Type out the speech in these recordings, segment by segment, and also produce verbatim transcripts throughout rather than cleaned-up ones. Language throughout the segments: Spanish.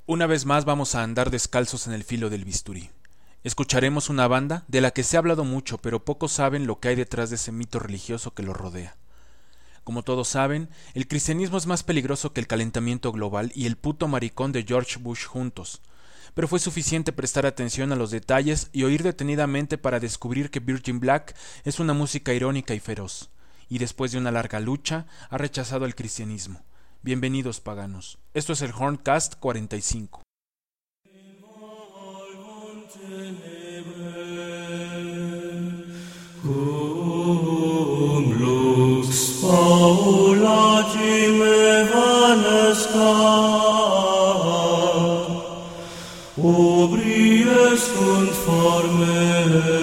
Una vez más vamos a andar descalzos en el filo del bisturí. Escucharemos una banda de la que se ha hablado mucho, pero pocos saben lo que hay detrás de ese mito religioso que lo rodea. Como todos saben, el cristianismo es más peligroso que el calentamiento global y el puto maricón de George Bush juntos. Pero fue suficiente prestar atención a los detalles y oír detenidamente para descubrir que Virgin Black es una música irónica y feroz, y después de una larga lucha ha rechazado el cristianismo. Bienvenidos paganos. Esto es el Horncast cuarenta y cinco. Cum lux paulagim evanescat, obrius sunt forme,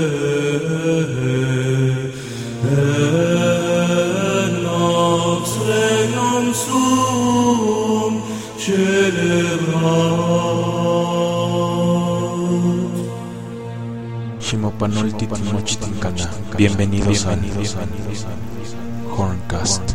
et nox regnum suum celebrat. Shimopanolti Timochitincana. Bienvenidos a Horncast.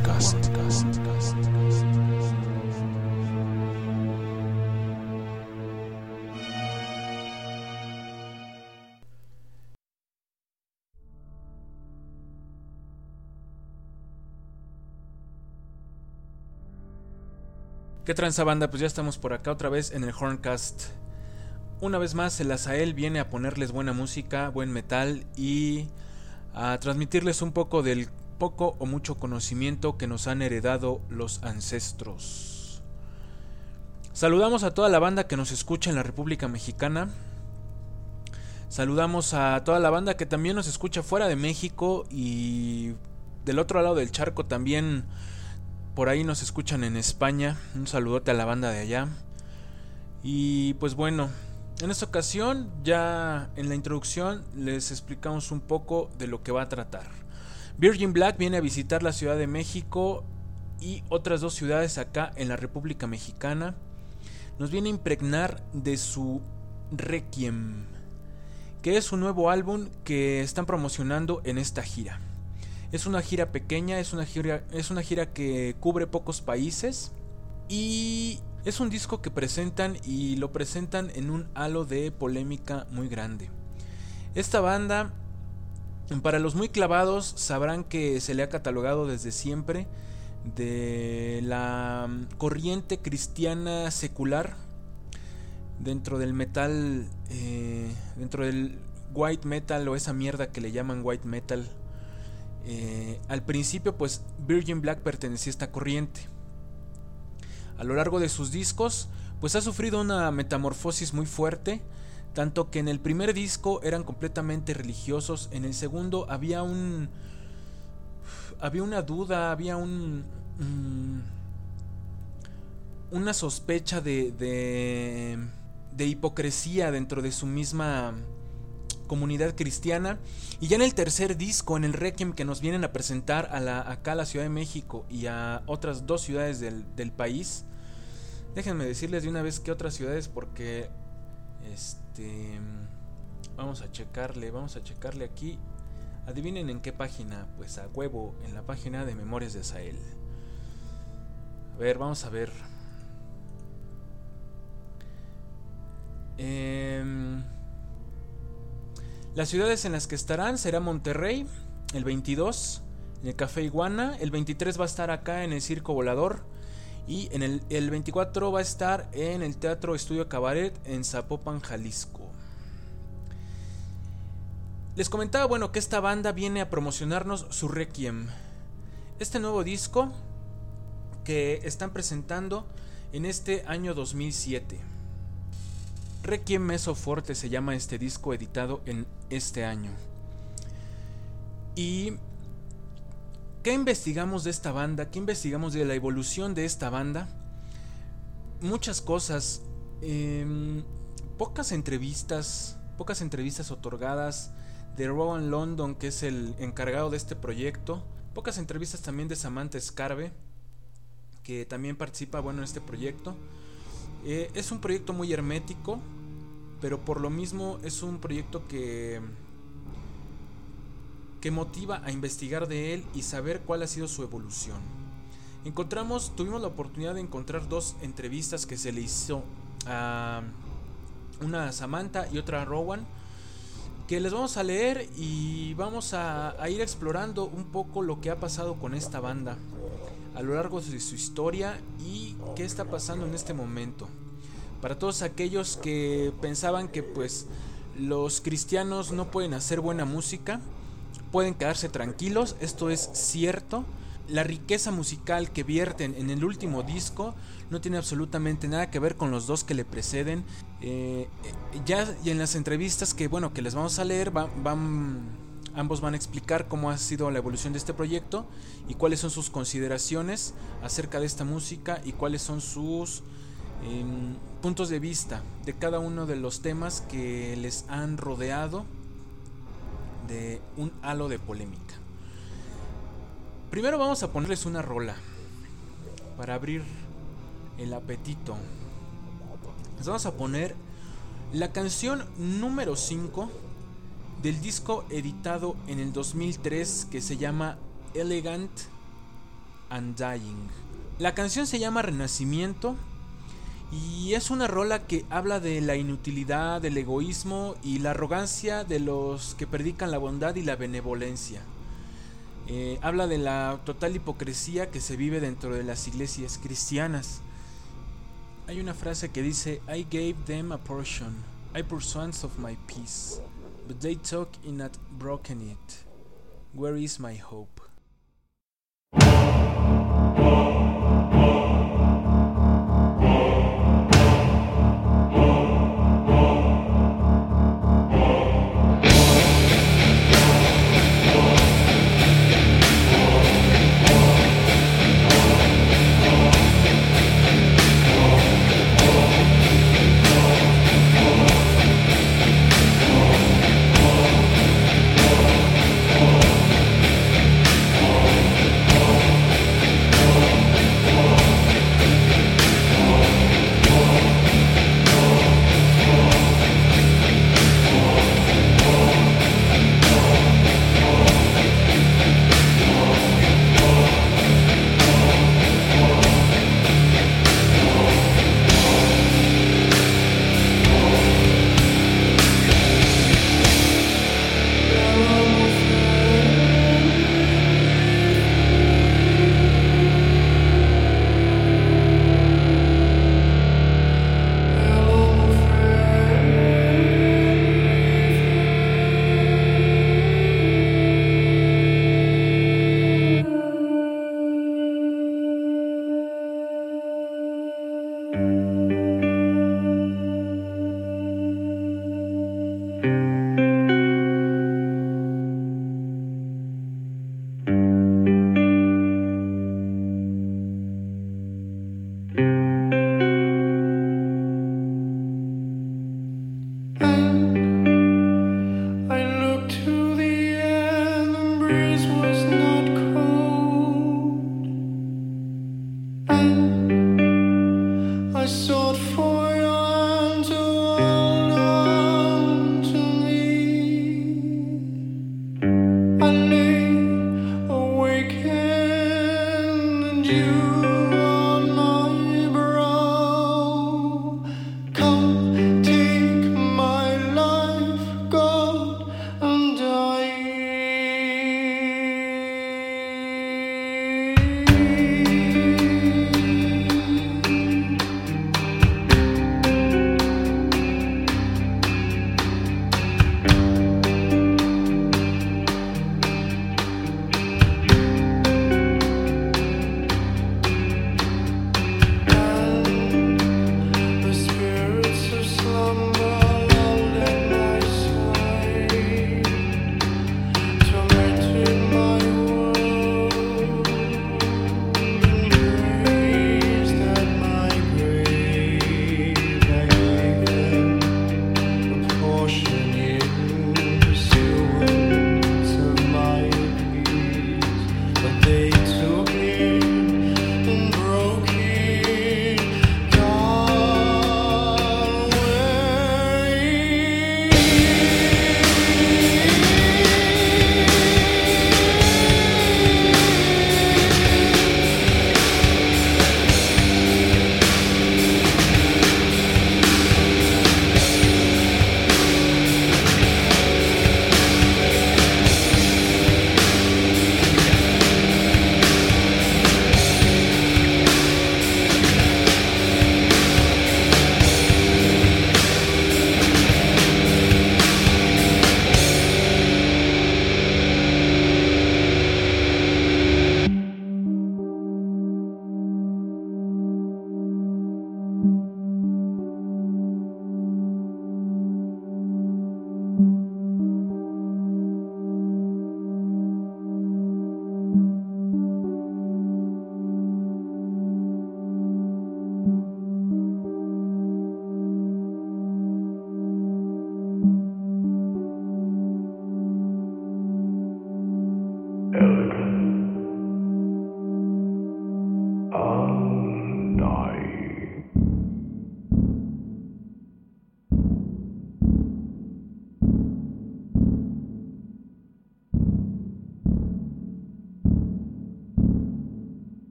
¿Qué tranza banda? Pues ya estamos por acá otra vez en el Horncast. Una vez más el Azael viene a ponerles buena música, buen metal y a transmitirles un poco del poco o mucho conocimiento que nos han heredado los ancestros. Saludamos a toda la banda que nos escucha en la República Mexicana. Saludamos a toda la banda que también nos escucha fuera de México y del otro lado del charco también. Por ahí nos escuchan en España. Un saludote a la banda de allá. Y pues bueno, en esta ocasión ya en la introducción les explicamos un poco de lo que va a tratar. Virgin Black viene a visitar la Ciudad de México y otras dos ciudades acá en la República Mexicana. Nos viene a impregnar de su Requiem, que es un nuevo álbum que están promocionando en esta gira. Es una gira pequeña, es una gira, es una gira que cubre pocos países y es un disco que presentan y lo presentan en un halo de polémica muy grande. Esta banda, para los muy clavados, sabrán que se le ha catalogado desde siempre de la corriente cristiana secular dentro del metal, eh, dentro del white metal o esa mierda que le llaman white metal. Eh, al principio pues Virgin Black pertenecía a esta corriente. A lo largo de sus discos pues ha sufrido una metamorfosis muy fuerte, tanto que en el primer disco eran completamente religiosos, en el segundo había un había una duda, había un, un una sospecha de, de de hipocresía dentro de su misma comunidad cristiana. Y ya en el tercer disco, en el Requiem, que nos vienen a presentar a la, acá a la Ciudad de México y a otras dos ciudades del, del país. Déjenme decirles de una vez que otras ciudades, porque este vamos a checarle, vamos a checarle aquí. Adivinen en qué página, pues a huevo, en la página de Memorias de Azael. A ver, vamos a ver. Eh... Las ciudades en las que estarán será Monterrey el veintidós, en el Café Iguana. El veintitrés va a estar acá en el Circo Volador. Y en el, el veinticuatro va a estar en el Teatro Estudio Cabaret en Zapopan, Jalisco. Les comentaba, bueno, que esta banda viene a promocionarnos su Requiem, este nuevo disco que están presentando en este año dos mil siete. Requiem Meso Forte se llama este disco, editado en este año. ¿Y qué investigamos de esta banda? ¿Qué investigamos de la evolución de esta banda? Muchas cosas. Eh, pocas entrevistas, pocas entrevistas otorgadas de Rowan London, que es el encargado de este proyecto. Pocas entrevistas también de Samantha Scarbe, que también participa, bueno, en este proyecto. Eh, es un proyecto muy hermético, pero por lo mismo es un proyecto que que motiva a investigar de él y saber cuál ha sido su evolución. Encontramos, tuvimos la oportunidad de encontrar dos entrevistas que se le hizo a una Samantha y otra Rowan, que les vamos a leer y vamos a, a ir explorando un poco lo que ha pasado con esta banda a lo largo de su historia y qué está pasando en este momento. Para todos aquellos que pensaban que pues los cristianos no pueden hacer buena música, pueden quedarse tranquilos, esto es cierto. La riqueza musical que vierten en el último disco no tiene absolutamente nada que ver con los dos que le preceden. Eh, ya y en las entrevistas que bueno que les vamos a leer, van, van, ambos van a explicar cómo ha sido la evolución de este proyecto y cuáles son sus consideraciones acerca de esta música y cuáles son sus eh, puntos de vista de cada uno de los temas que les han rodeado de un halo de polémica. Primero vamos a ponerles una rola para abrir el apetito. Les vamos a poner la canción número cinco del disco editado en el dos mil tres que se llama Elegant and Dying. La canción se llama Renacimiento y es una rola que habla de la inutilidad, del egoísmo y la arrogancia de los que predican la bondad y la benevolencia. Eh, habla de la total hipocresía que se vive dentro de las iglesias cristianas. Hay una frase que dice: I gave them a portion, I pursued of my peace, but they took in and broken it. Where is my hope?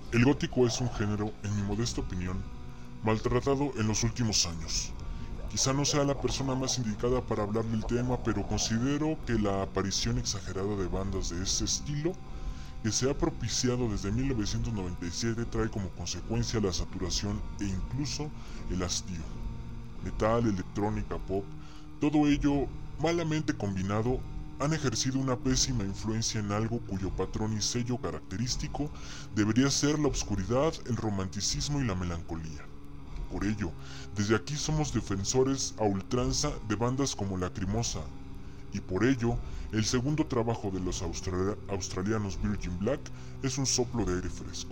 El gótico es un género, en mi modesta opinión, maltratado en los últimos años. Quizá no sea la persona más indicada para hablar del tema, pero considero que la aparición exagerada de bandas de ese estilo, que se ha propiciado desde mil novecientos noventa y siete, trae como consecuencia la saturación e incluso el hastío. Metal, electrónica, pop, todo ello malamente combinado han ejercido una pésima influencia en algo cuyo patrón y sello característico debería ser la obscuridad, el romanticismo y la melancolía. Por ello, desde aquí somos defensores a ultranza de bandas como Lacrimosa, y por ello, el segundo trabajo de los austra- australianos Virgin Black es un soplo de aire fresco.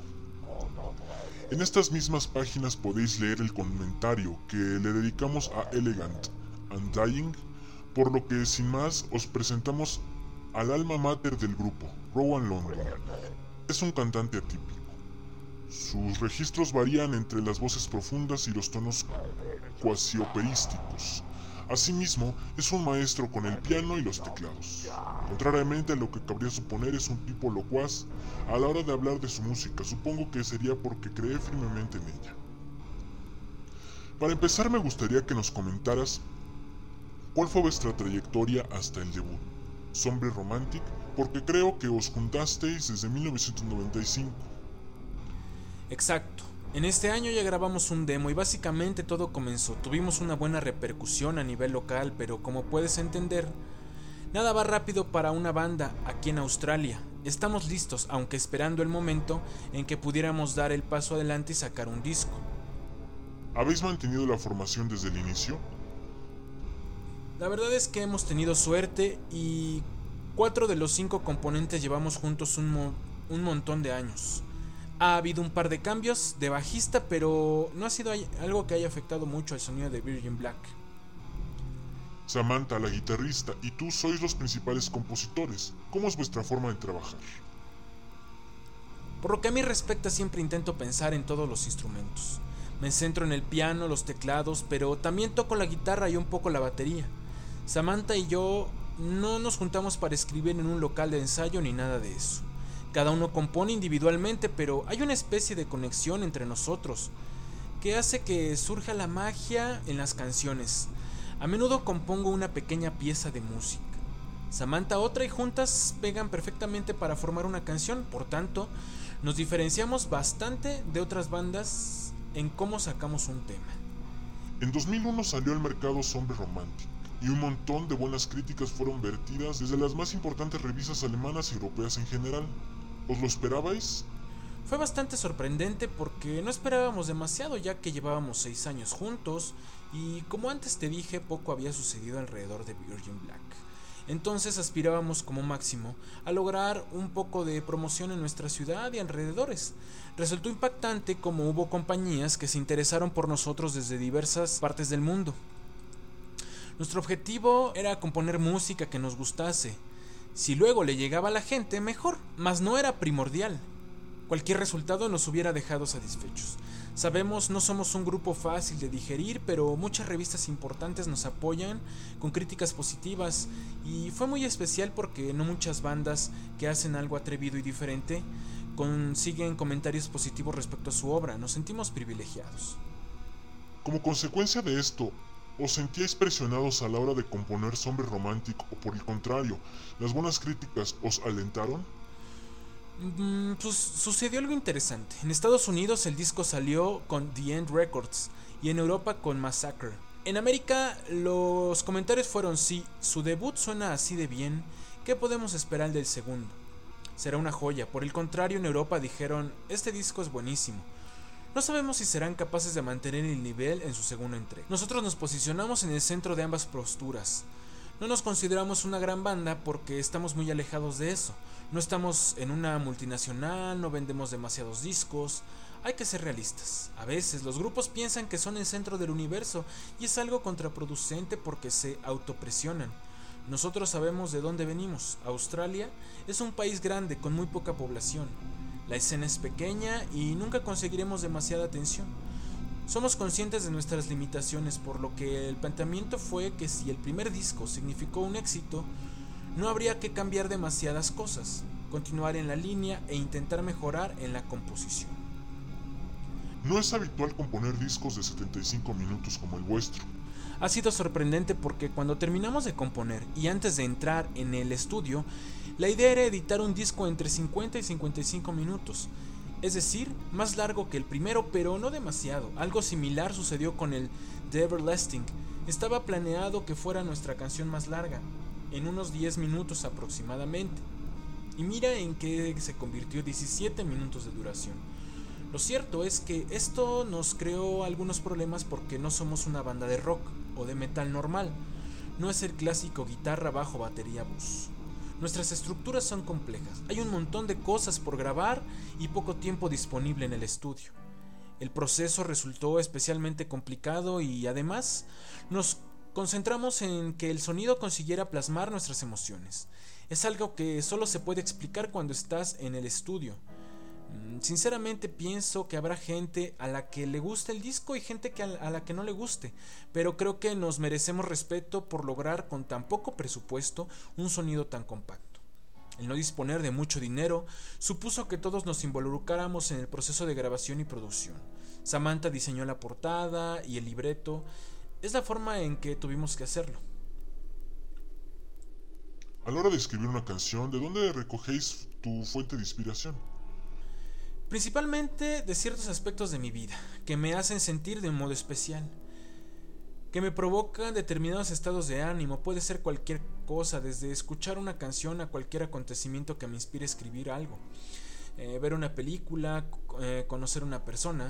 En estas mismas páginas podéis leer el comentario que le dedicamos a Elegant and Dying, por lo que sin más os presentamos al alma mater del grupo, Rowan London. Es un cantante atípico. Sus registros varían entre las voces profundas y los tonos cuasi operísticos. Asimismo, es un maestro con el piano y los teclados. Contrariamente a lo que cabría suponer, es un tipo locuaz a la hora de hablar de su música. Supongo que sería porque cree firmemente en ella. Para empezar, me gustaría que nos comentaras cuál fue vuestra trayectoria hasta el debut, Zombie Romantic, porque creo que os juntasteis desde mil novecientos noventa y cinco. Exacto. En este año ya grabamos un demo y básicamente todo comenzó. Tuvimos una buena repercusión a nivel local, pero como puedes entender, nada va rápido para una banda aquí en Australia. Estamos listos, aunque esperando el momento en que pudiéramos dar el paso adelante y sacar un disco. ¿Habéis mantenido la formación desde el inicio? La verdad es que hemos tenido suerte y cuatro de los cinco componentes llevamos juntos un, mo- un montón de años. Ha habido un par de cambios de bajista, pero no ha sido algo que haya afectado mucho al sonido de Virgin Black. Samantha, la guitarrista, y tú sois los principales compositores. ¿Cómo es vuestra forma de trabajar? Por lo que a mí respecta, siempre intento pensar en todos los instrumentos. Me centro en el piano, los teclados, pero también toco la guitarra y un poco la batería. Samantha y yo no nos juntamos para escribir en un local de ensayo ni nada de eso. Cada uno compone individualmente, pero hay una especie de conexión entre nosotros que hace que surja la magia en las canciones. A menudo compongo una pequeña pieza de música, Samantha otra, y juntas pegan perfectamente para formar una canción. Por tanto, nos diferenciamos bastante de otras bandas en cómo sacamos un tema. En dos mil uno salió al mercado Zombie Romantic, y un montón de buenas críticas fueron vertidas desde las más importantes revistas alemanas y europeas en general. ¿Os lo esperabais? Fue bastante sorprendente porque no esperábamos demasiado, ya que llevábamos seis años juntos y, como antes te dije, poco había sucedido alrededor de Virgin Black. Entonces aspirábamos como máximo a lograr un poco de promoción en nuestra ciudad y alrededores. Resultó impactante como hubo compañías que se interesaron por nosotros desde diversas partes del mundo. Nuestro objetivo era componer música que nos gustase. Si luego le llegaba a la gente, mejor, mas no era primordial. Cualquier resultado nos hubiera dejado satisfechos. Sabemos, no somos un grupo fácil de digerir, pero muchas revistas importantes nos apoyan con críticas positivas, y fue muy especial porque no muchas bandas que hacen algo atrevido y diferente consiguen comentarios positivos respecto a su obra. Nos sentimos privilegiados. Como consecuencia de esto, ¿os sentíais presionados a la hora de componer Zombie Romantic, o por el contrario, las buenas críticas os alentaron? Mm, pues sucedió algo interesante. En Estados Unidos el disco salió con The End Records y en Europa con Massacre. En América los comentarios fueron: si su debut suena así de bien, ¿qué podemos esperar del segundo? Será una joya. Por el contrario, en Europa dijeron: este disco es buenísimo. No sabemos si serán capaces de mantener el nivel en su segunda entrega. Nosotros nos posicionamos en el centro de ambas posturas. No nos consideramos una gran banda porque estamos muy alejados de eso. No estamos en una multinacional, no vendemos demasiados discos. Hay que ser realistas. A veces los grupos piensan que son el centro del universo y es algo contraproducente porque se autopresionan. Nosotros sabemos de dónde venimos. Australia es un país grande con muy poca población. La escena es pequeña y nunca conseguiremos demasiada atención. Somos conscientes de nuestras limitaciones, por lo que el planteamiento fue que si el primer disco significó un éxito, no habría que cambiar demasiadas cosas, continuar en la línea e intentar mejorar en la composición. No es habitual componer discos de setenta y cinco minutos como el vuestro. Ha sido sorprendente porque cuando terminamos de componer y antes de entrar en el estudio, la idea era editar un disco entre cincuenta y cincuenta y cinco minutos. Es decir, más largo que el primero, pero no demasiado. Algo similar sucedió con el The Everlasting. Estaba planeado que fuera nuestra canción más larga, en unos diez minutos aproximadamente. Y mira en qué se convirtió diecisiete minutos de duración. Lo cierto es que esto nos creó algunos problemas porque no somos una banda de rock o de metal normal. No es el clásico guitarra, bajo, batería, voz. Nuestras estructuras son complejas. Hay un montón de cosas por grabar y poco tiempo disponible en el estudio. El proceso resultó especialmente complicado y además nos concentramos en que el sonido consiguiera plasmar nuestras emociones. Es algo que solo se puede explicar cuando estás en el estudio. Sinceramente pienso que habrá gente a la que le guste el disco y gente que a la que no le guste, pero creo que nos merecemos respeto por lograr con tan poco presupuesto un sonido tan compacto. El no disponer de mucho dinero supuso que todos nos involucráramos en el proceso de grabación y producción. Samantha diseñó la portada y el libreto. Es la forma en que tuvimos que hacerlo. A la hora de escribir una canción, ¿de dónde recogéis tu fuente de inspiración? Principalmente de ciertos aspectos de mi vida, que me hacen sentir de un modo especial, que me provocan determinados estados de ánimo. Puede ser cualquier cosa, desde escuchar una canción a cualquier acontecimiento que me inspire a escribir algo, eh, ver una película, eh, conocer una persona.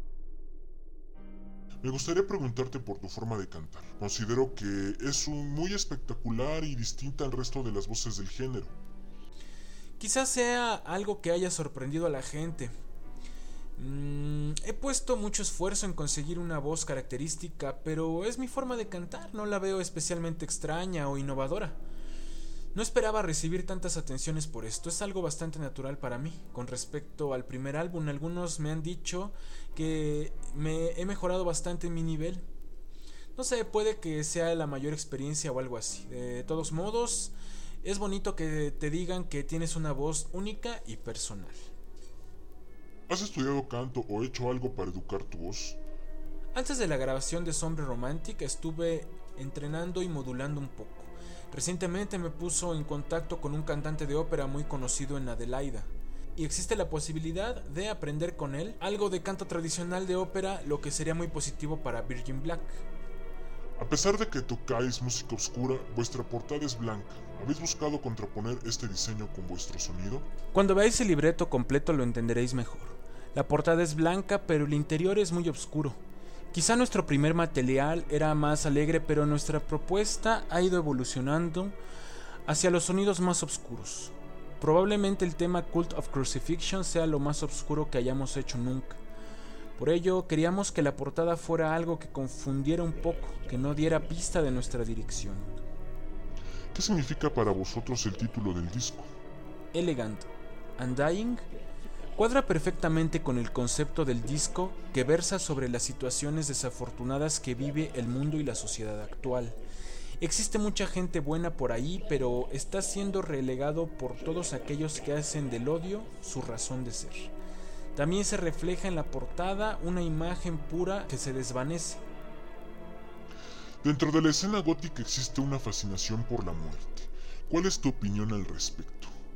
Me gustaría preguntarte por tu forma de cantar. Considero que es un muy espectacular y distinta al resto de las voces del género. Quizás sea algo que haya sorprendido a la gente. Mm, he puesto mucho esfuerzo en conseguir una voz característica, pero es mi forma de cantar, no la veo especialmente extraña o innovadora. No esperaba recibir tantas atenciones por esto, es algo bastante natural para mí. Con respecto al primer álbum, algunos me han dicho que me he mejorado bastante en mi nivel. No sé, puede que sea la mayor experiencia o algo así. De todos modos, es bonito que te digan que tienes una voz única y personal. ¿Has estudiado canto o hecho algo para educar tu voz? Antes de la grabación de Sombre Romantic estuve entrenando y modulando un poco. Recientemente me puso en contacto con un cantante de ópera muy conocido en Adelaida, y existe la posibilidad de aprender con él algo de canto tradicional de ópera, lo que sería muy positivo para Virgin Black. A pesar de que tocáis música oscura, vuestra portada es blanca. ¿Habéis buscado contraponer este diseño con vuestro sonido? Cuando veáis el libreto completo lo entenderéis mejor. La portada es blanca, pero el interior es muy oscuro. Quizá nuestro primer material era más alegre, pero nuestra propuesta ha ido evolucionando hacia los sonidos más oscuros. Probablemente el tema Cult of Crucifixion sea lo más oscuro que hayamos hecho nunca. Por ello, queríamos que la portada fuera algo que confundiera un poco, que no diera pista de nuestra dirección. ¿Qué significa para vosotros el título del disco? Elegant Undying cuadra perfectamente con el concepto del disco, que versa sobre las situaciones desafortunadas que vive el mundo y la sociedad actual. Existe mucha gente buena por ahí, pero está siendo relegado por todos aquellos que hacen del odio su razón de ser. También se refleja en la portada una imagen pura que se desvanece. Dentro de la escena gótica existe una fascinación por la muerte. ¿Cuál es tu opinión al respecto?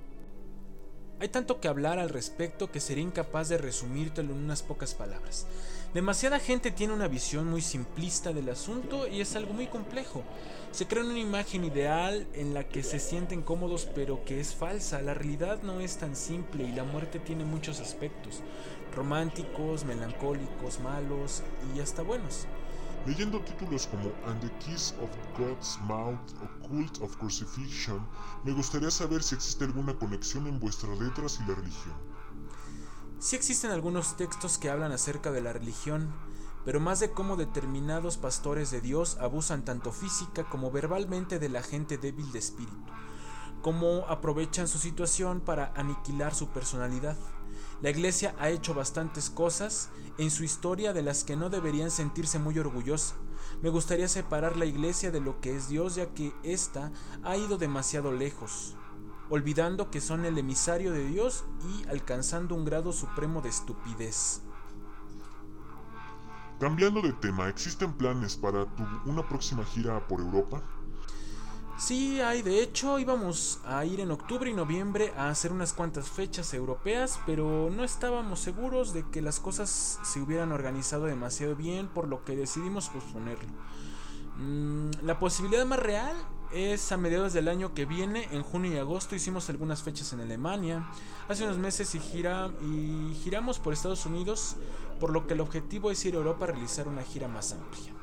Hay tanto que hablar al respecto que sería incapaz de resumírtelo en unas pocas palabras. Demasiada gente tiene una visión muy simplista del asunto y es algo muy complejo. Se crea una imagen ideal en la que se sienten cómodos, pero que es falsa. La realidad no es tan simple y la muerte tiene muchos aspectos: románticos, melancólicos, malos y hasta buenos. Leyendo títulos como And the Kiss of God's Mouth o Cult of Crucifixion, me gustaría saber si existe alguna conexión en vuestras letras y la religión. Sí existen algunos textos que hablan acerca de la religión, pero más de cómo determinados pastores de Dios abusan tanto física como verbalmente de la gente débil de espíritu, cómo aprovechan su situación para aniquilar su personalidad. La iglesia ha hecho bastantes cosas en su historia de las que no deberían sentirse muy orgullosa. Me gustaría separar la iglesia de lo que es Dios, ya que ésta ha ido demasiado lejos, olvidando que son el emisario de Dios y alcanzando un grado supremo de estupidez. Cambiando de tema, ¿existen planes para tu, una próxima gira por Europa? Sí, hay, de hecho íbamos a ir en octubre y noviembre a hacer unas cuantas fechas europeas, pero no estábamos seguros de que las cosas se hubieran organizado demasiado bien, por lo que decidimos posponerlo. Mm, la posibilidad más real es a mediados del año que viene, en junio y agosto hicimos algunas fechas en Alemania, hace unos meses y, gira, y giramos por Estados Unidos, por lo que el objetivo es ir a Europa a realizar una gira más amplia.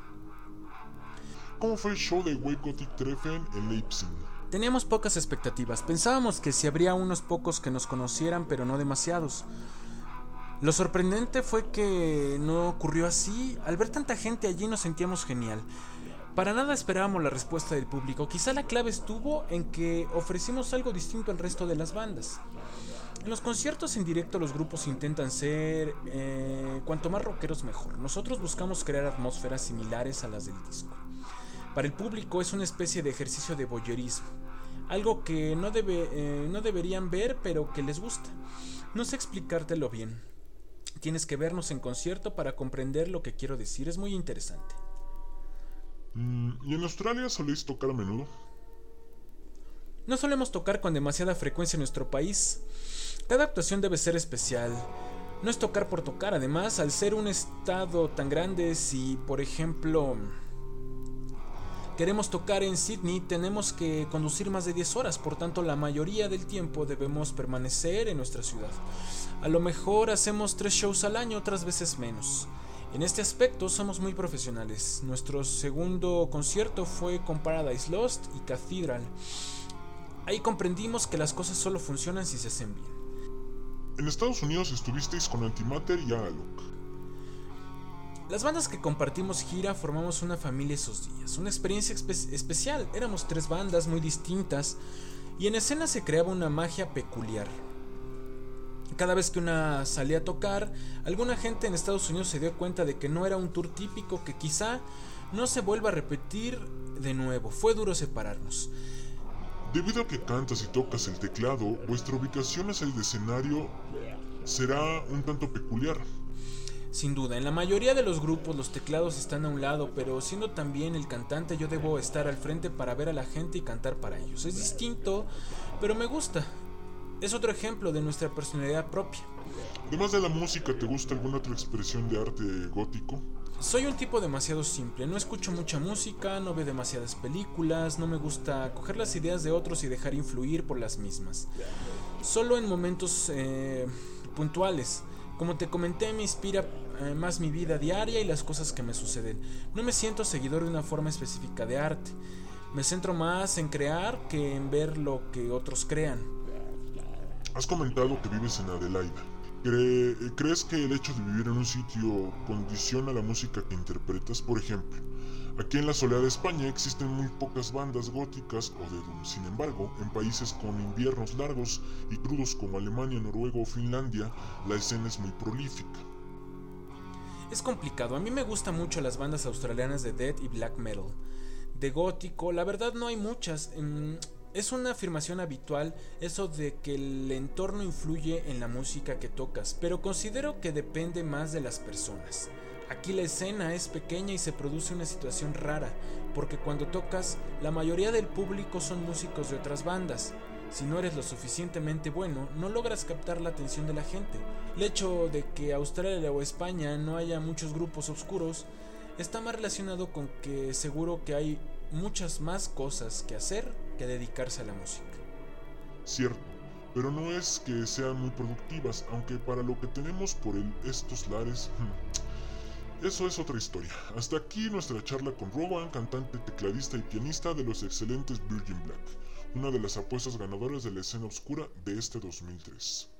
¿Cómo fue el show de Wave Gothic Treffen en Leipzig? Teníamos pocas expectativas, pensábamos que si habría unos pocos que nos conocieran, pero no demasiados. Lo sorprendente fue que no ocurrió así. Al ver tanta gente allí nos sentíamos genial. Para nada esperábamos la respuesta del público. Quizá la clave estuvo en que ofrecimos algo distinto al resto de las bandas. En los conciertos en directo los grupos intentan ser eh, cuanto más rockeros mejor. Nosotros buscamos crear atmósferas similares a las del disco. Para el público es una especie de ejercicio de voyeurismo, algo que no, debe, eh, no deberían ver pero que les gusta. No sé explicártelo bien. Tienes que vernos en concierto para comprender lo que quiero decir, es muy interesante. Mm, ¿Y en Australia soléis tocar a menudo? No solemos tocar con demasiada frecuencia en nuestro país. Cada actuación debe ser especial. No es tocar por tocar, además, al ser un estado tan grande, si por ejemplo queremos tocar en Sydney, tenemos que conducir más de diez horas, por tanto la mayoría del tiempo debemos permanecer en nuestra ciudad. A lo mejor hacemos tres shows al año, otras veces menos. En este aspecto somos muy profesionales. Nuestro segundo concierto fue con Paradise Lost y Cathedral. Ahí comprendimos que las cosas solo funcionan si se hacen bien. En Estados Unidos estuvisteis con Antimatter y Alok. Las bandas que compartimos gira formamos una familia esos días, una experiencia espe- especial. Éramos tres bandas muy distintas y en escena se creaba una magia peculiar. Cada vez que una salía a tocar, alguna gente en Estados Unidos se dio cuenta de que no era un tour típico, que quizá no se vuelva a repetir de nuevo. Fue duro separarnos. Debido a que cantas y tocas el teclado, vuestra ubicación hacia el escenario será un tanto peculiar. Sin duda, en la mayoría de los grupos los teclados están a un lado, pero siendo también el cantante yo debo estar al frente para ver a la gente y cantar para ellos. Es distinto, pero me gusta. Es otro ejemplo de nuestra personalidad propia. Además de la música, ¿te gusta alguna otra expresión de arte gótico? Soy un tipo demasiado simple, no escucho mucha música, no veo demasiadas películas, no me gusta coger las ideas de otros y dejar influir por las mismas. Solo en momentos eh, puntuales. Como te comenté, me inspira eh, más mi vida diaria y las cosas que me suceden. No me siento seguidor de una forma específica de arte. Me centro más en crear que en ver lo que otros crean. Has comentado que vives en Adelaida. ¿Cre- ¿Crees que el hecho de vivir en un sitio condiciona la música que interpretas? Por ejemplo, aquí en la soleada España existen muy pocas bandas góticas o de doom. Sin embargo, en países con inviernos largos y crudos como Alemania, Noruega o Finlandia, la escena es muy prolífica. Es complicado, a mí me gustan mucho las bandas australianas de death y black metal. De gótico, la verdad no hay muchas. Es una afirmación habitual eso de que el entorno influye en la música que tocas, pero considero que depende más de las personas. Aquí la escena es pequeña y se produce una situación rara, porque cuando tocas, la mayoría del público son músicos de otras bandas. Si no eres lo suficientemente bueno, no logras captar la atención de la gente. El hecho de que Australia o España no haya muchos grupos oscuros está más relacionado con que seguro que hay muchas más cosas que hacer que dedicarse a la música. Cierto, pero no es que sean muy productivas, aunque para lo que tenemos por el, estos lares, hmm, eso es otra historia. Hasta aquí nuestra charla con Rowan, cantante, tecladista y pianista de los excelentes Virgin Black, una de las apuestas ganadoras de la escena oscura de este dos mil tres.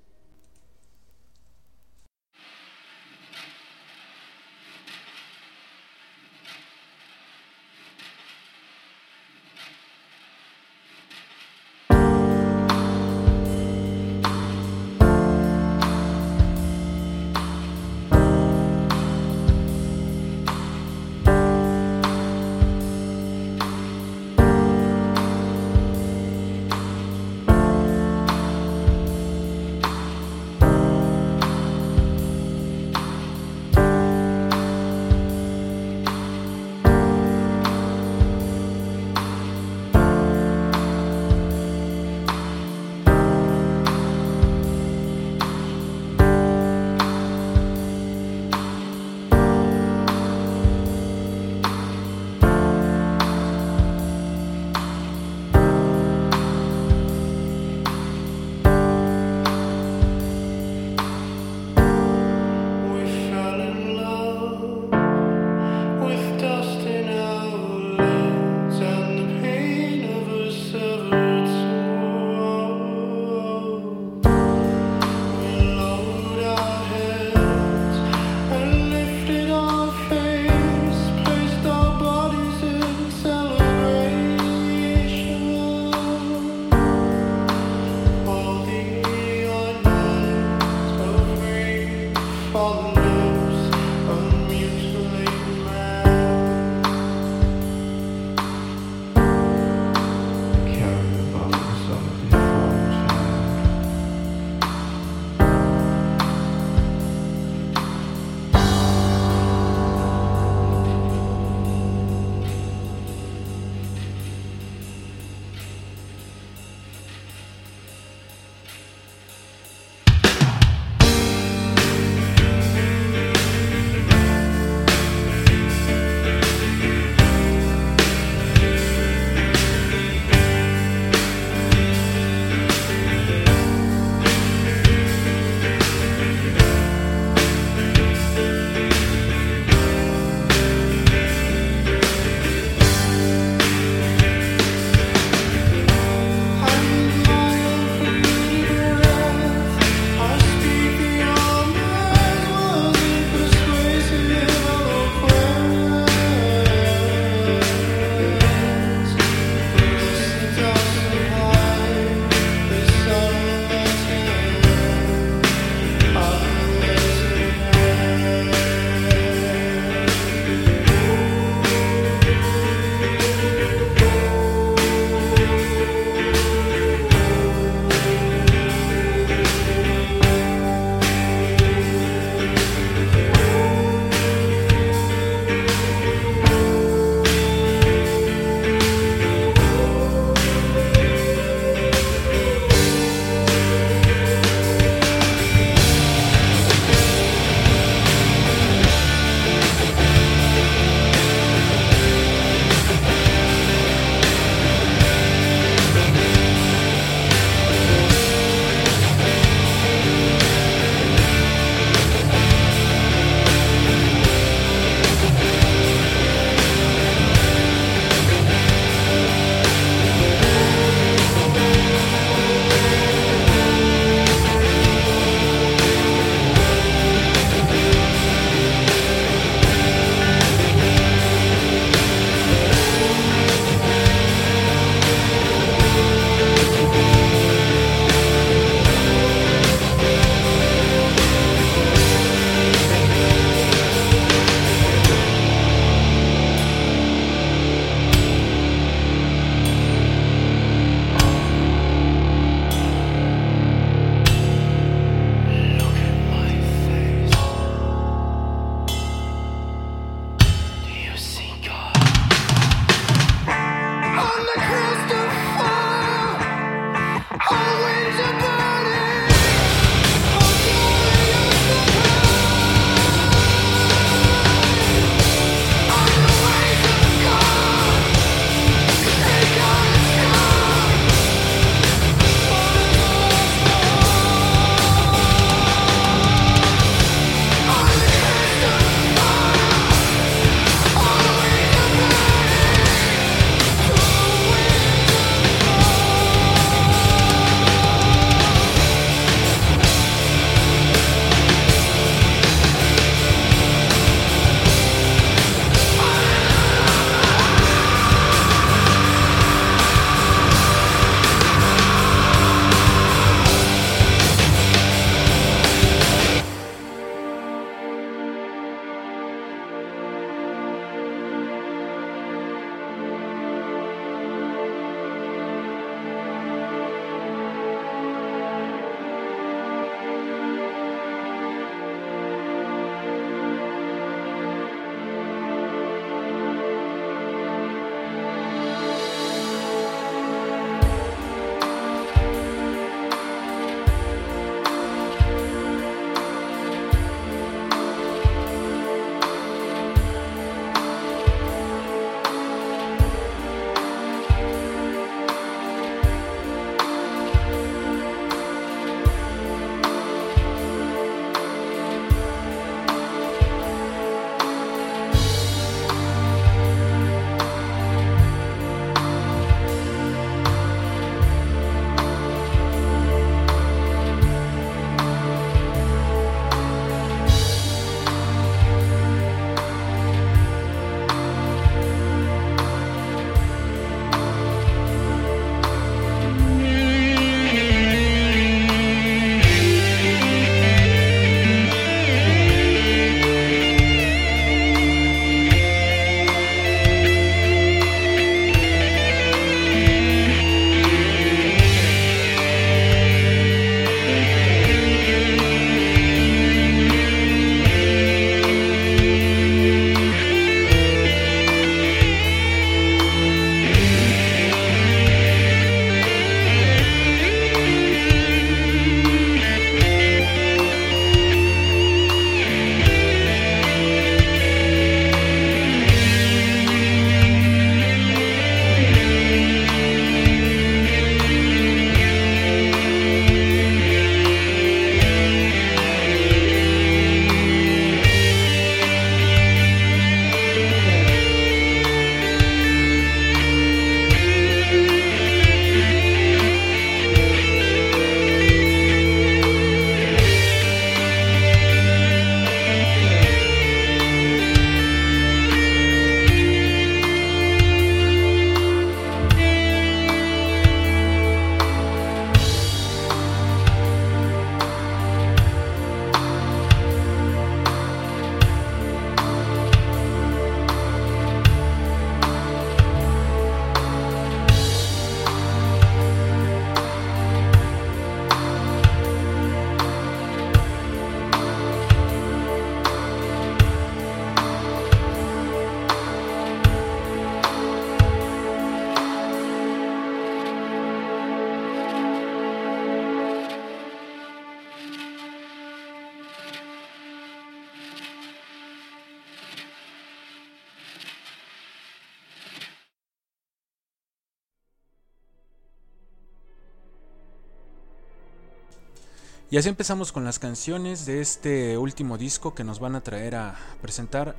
Y así empezamos con las canciones de este último disco que nos van a traer a presentar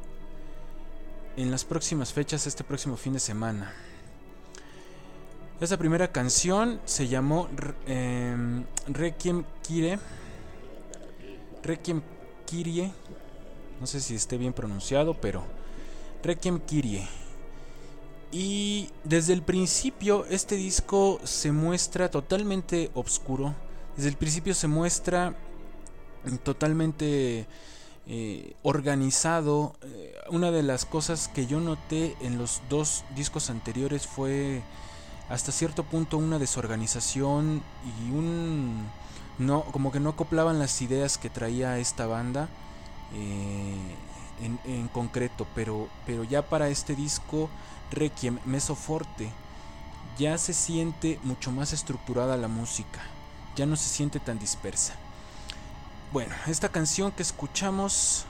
en las próximas fechas, este próximo fin de semana. Esta primera canción se llamó eh, Requiem Kyrie. Requiem Kyrie. No sé si esté bien pronunciado, pero Requiem Kyrie. Y desde el principio este disco se muestra totalmente oscuro. Desde el principio se muestra totalmente eh, organizado. Eh, una de las cosas que yo noté en los dos discos anteriores fue hasta cierto punto una desorganización y un no, como que no acoplaban las ideas que traía esta banda eh, en, en concreto, pero, pero ya para este disco Requiem Mezzo Forte ya se siente mucho más estructurada la música, ya no se siente tan dispersa. Bueno, esta canción que escuchamos,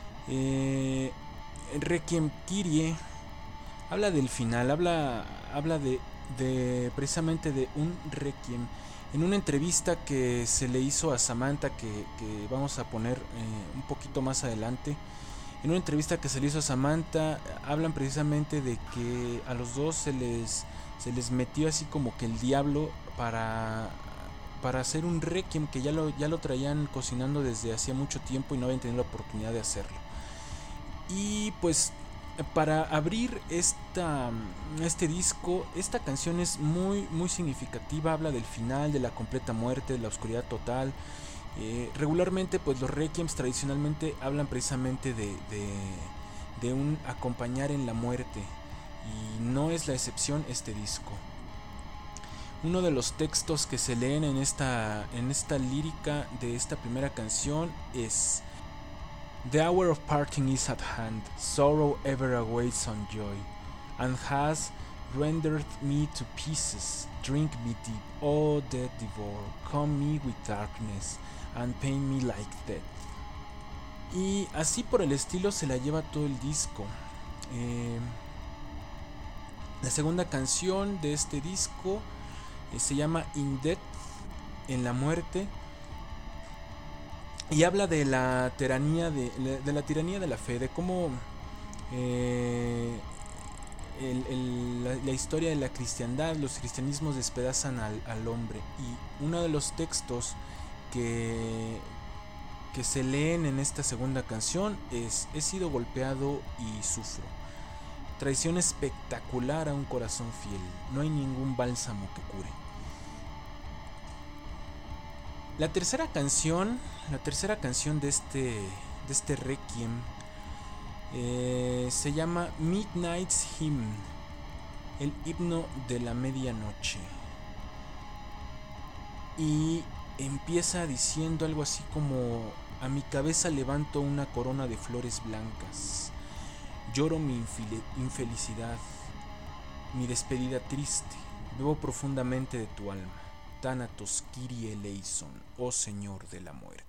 eh, Requiem Kyrie, habla del final, habla, habla de, de precisamente de un requiem. En una entrevista que se le hizo a Samantha, que, que vamos a poner eh, un poquito más adelante, en una entrevista que se le hizo a Samantha, hablan precisamente de que a los dos se les, se les metió así como que el diablo para, para hacer un requiem que ya lo, ya lo traían cocinando desde hacía mucho tiempo y no habían tenido la oportunidad de hacerlo. Y pues para abrir esta, este disco, esta canción es muy, muy significativa, habla del final, de la completa muerte, de la oscuridad total. Eh, regularmente pues los requiems tradicionalmente hablan precisamente de, de, de un acompañar en la muerte, y no es la excepción este disco. Uno de los textos que se leen en esta, en esta lírica de esta primera canción es: The hour of parting is at hand, sorrow ever awaits on joy, and has rendered me to pieces. Drink me deep, oh dead devour, come me with darkness, and pain me like death. Y así por el estilo se la lleva todo el disco. Eh, la segunda canción de este disco eh, se llama In Death, en la muerte, y habla de la tiranía de, de la tiranía de la fe, de cómo eh, el, el, la, la historia de la cristiandad, los cristianismos despedazan al, al hombre. Y uno de los textos que, que se leen en esta segunda canción es: he sido golpeado y sufro. Traición espectacular a un corazón fiel, no hay ningún bálsamo que cure. La tercera canción, la tercera canción de este, de este requiem eh, se llama Midnight's Hymn, el himno de la medianoche, y empieza diciendo algo así como: a mi cabeza levanto una corona de flores blancas, lloro mi infel- infelicidad, mi despedida triste, bebo profundamente de tu alma. Thanatos Kyrie eleison, oh Señor de la muerte.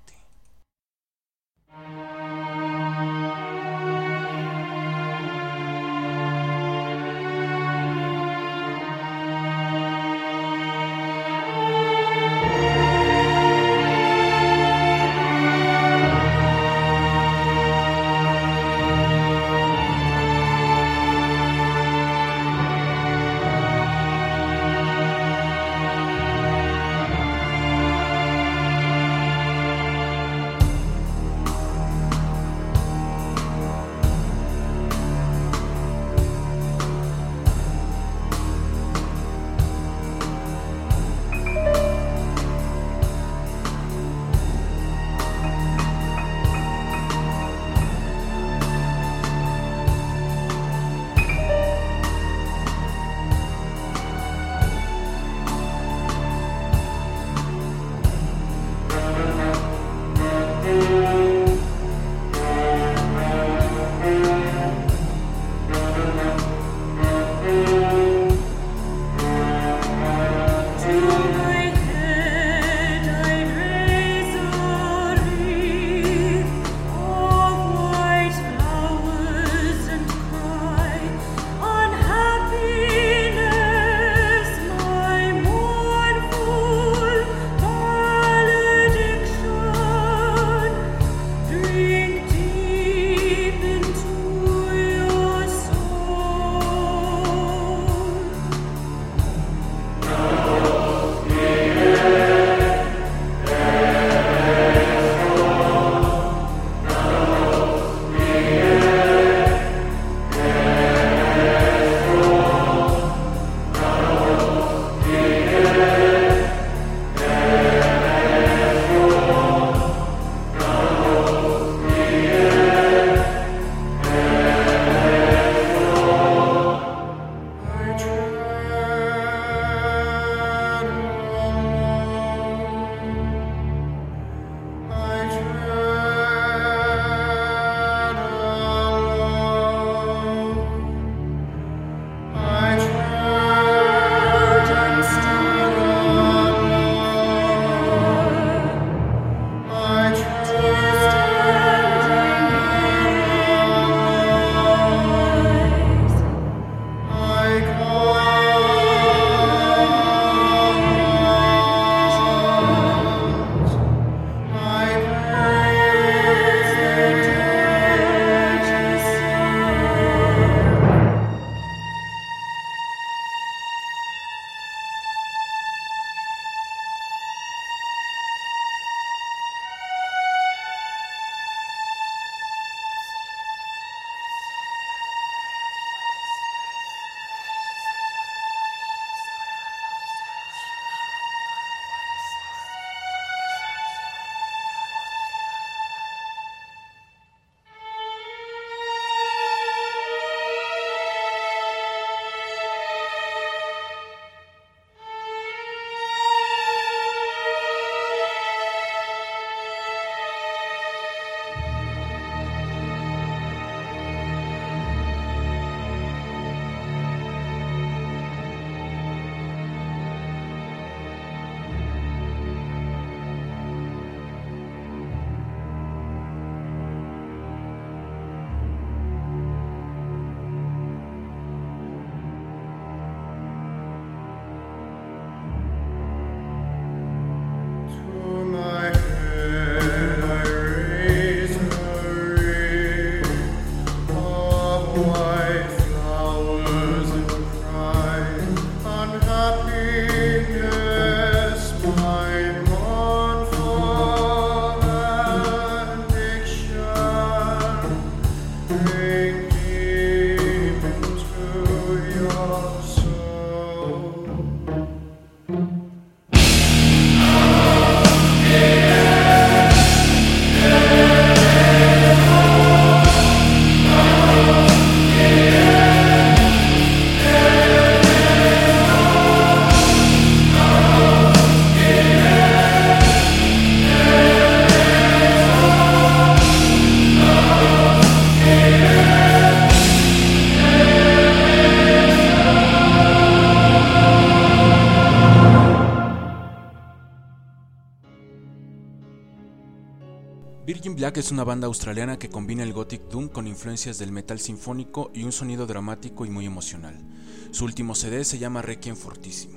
Virgin Black es una banda australiana que combina el gothic doom con influencias del metal sinfónico y un sonido dramático y muy emocional. Su último C D se llama Requiem Fortissimo.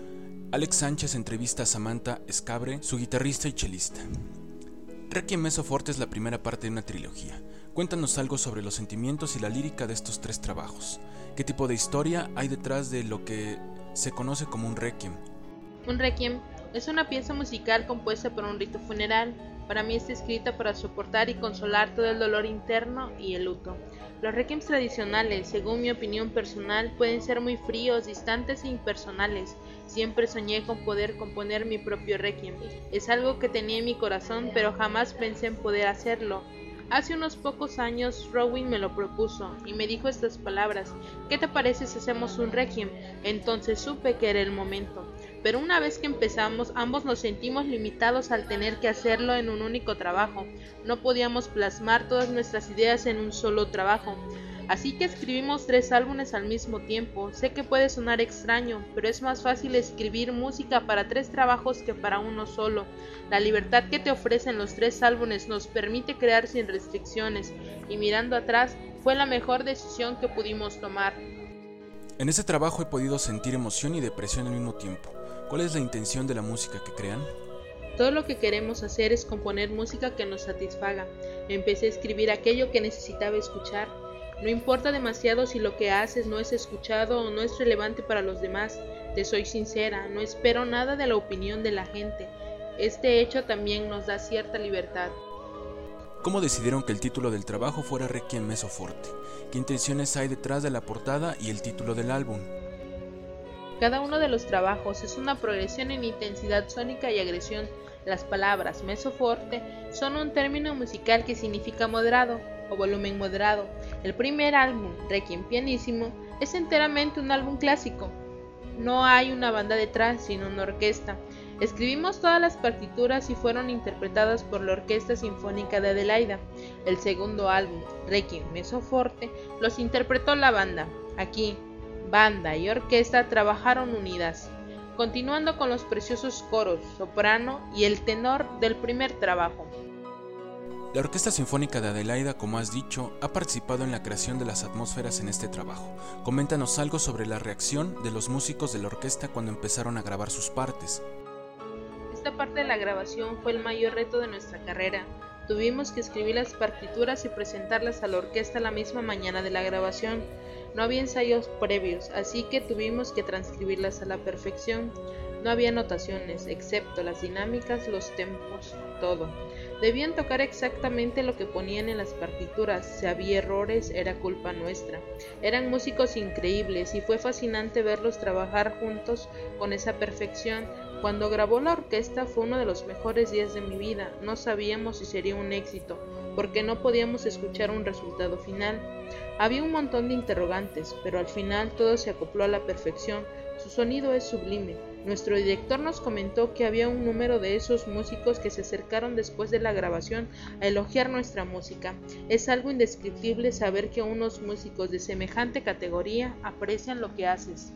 Alex Sánchez entrevista a Samantha Escabre, su guitarrista y chelista. Requiem Mezzo Forte es la primera parte de una trilogía. Cuéntanos algo sobre los sentimientos y la lírica de estos tres trabajos. ¿Qué tipo de historia hay detrás de lo que se conoce como un requiem? Un requiem es una pieza musical compuesta por un rito funeral. Para mí está escrita para soportar y consolar todo el dolor interno y el luto. Los requiems tradicionales, según mi opinión personal, pueden ser muy fríos, distantes e impersonales. Siempre soñé con poder componer mi propio requiem. Es algo que tenía en mi corazón, pero jamás pensé en poder hacerlo. Hace unos pocos años, Rowan me lo propuso y me dijo estas palabras: ¿qué te parece si hacemos un requiem? Entonces supe que era el momento. Pero una vez que empezamos, ambos nos sentimos limitados al tener que hacerlo en un único trabajo. No podíamos plasmar todas nuestras ideas en un solo trabajo. Así que escribimos tres álbumes al mismo tiempo. Sé que puede sonar extraño, pero es más fácil escribir música para tres trabajos que para uno solo. La libertad que te ofrecen los tres álbumes nos permite crear sin restricciones, y mirando atrás, fue la mejor decisión que pudimos tomar. En ese trabajo he podido sentir emoción y depresión al mismo tiempo. ¿Cuál es la intención de la música que crean? Todo lo que queremos hacer es componer música que nos satisfaga. Empecé a escribir aquello que necesitaba escuchar. No importa demasiado si lo que haces no es escuchado o no es relevante para los demás. Te soy sincera, no espero nada de la opinión de la gente. Este hecho también nos da cierta libertad. ¿Cómo decidieron que el título del trabajo fuera Requiem Mezzo Forte? ¿Qué intenciones hay detrás de la portada y el título del álbum? Cada uno de los trabajos es una progresión en intensidad sónica y agresión. Las palabras mezzo forte son un término musical que significa moderado o volumen moderado. El primer álbum, Requiem Pianissimo, es enteramente un álbum clásico. No hay una banda detrás, sino una orquesta. Escribimos todas las partituras y fueron interpretadas por la Orquesta Sinfónica de Adelaida. El segundo álbum, Requiem Mezzo Forte, los interpretó la banda. Aquí, banda y orquesta trabajaron unidas, continuando con los preciosos coros, soprano y el tenor del primer trabajo. La Orquesta Sinfónica de Adelaida, como has dicho, ha participado en la creación de las atmósferas en este trabajo. Coméntanos algo sobre la reacción de los músicos de la orquesta cuando empezaron a grabar sus partes. Esta parte de la grabación fue el mayor reto de nuestra carrera. Tuvimos que escribir las partituras y presentarlas a la orquesta la misma mañana de la grabación. No había ensayos previos, así que tuvimos que transcribirlas a la perfección. No había notaciones, excepto las dinámicas, los tempos, todo. Debían tocar exactamente lo que ponían en las partituras. Si había errores, era culpa nuestra. Eran músicos increíbles y fue fascinante verlos trabajar juntos con esa perfección. Cuando grabó la orquesta fue uno de los mejores días de mi vida. No sabíamos si sería un éxito, porque no podíamos escuchar un resultado final. Había un montón de interrogantes, pero al final todo se acopló a la perfección. Su sonido es sublime. Nuestro director nos comentó que había un número de esos músicos que se acercaron después de la grabación a elogiar nuestra música. Es algo indescriptible saber que unos músicos de semejante categoría aprecian lo que haces.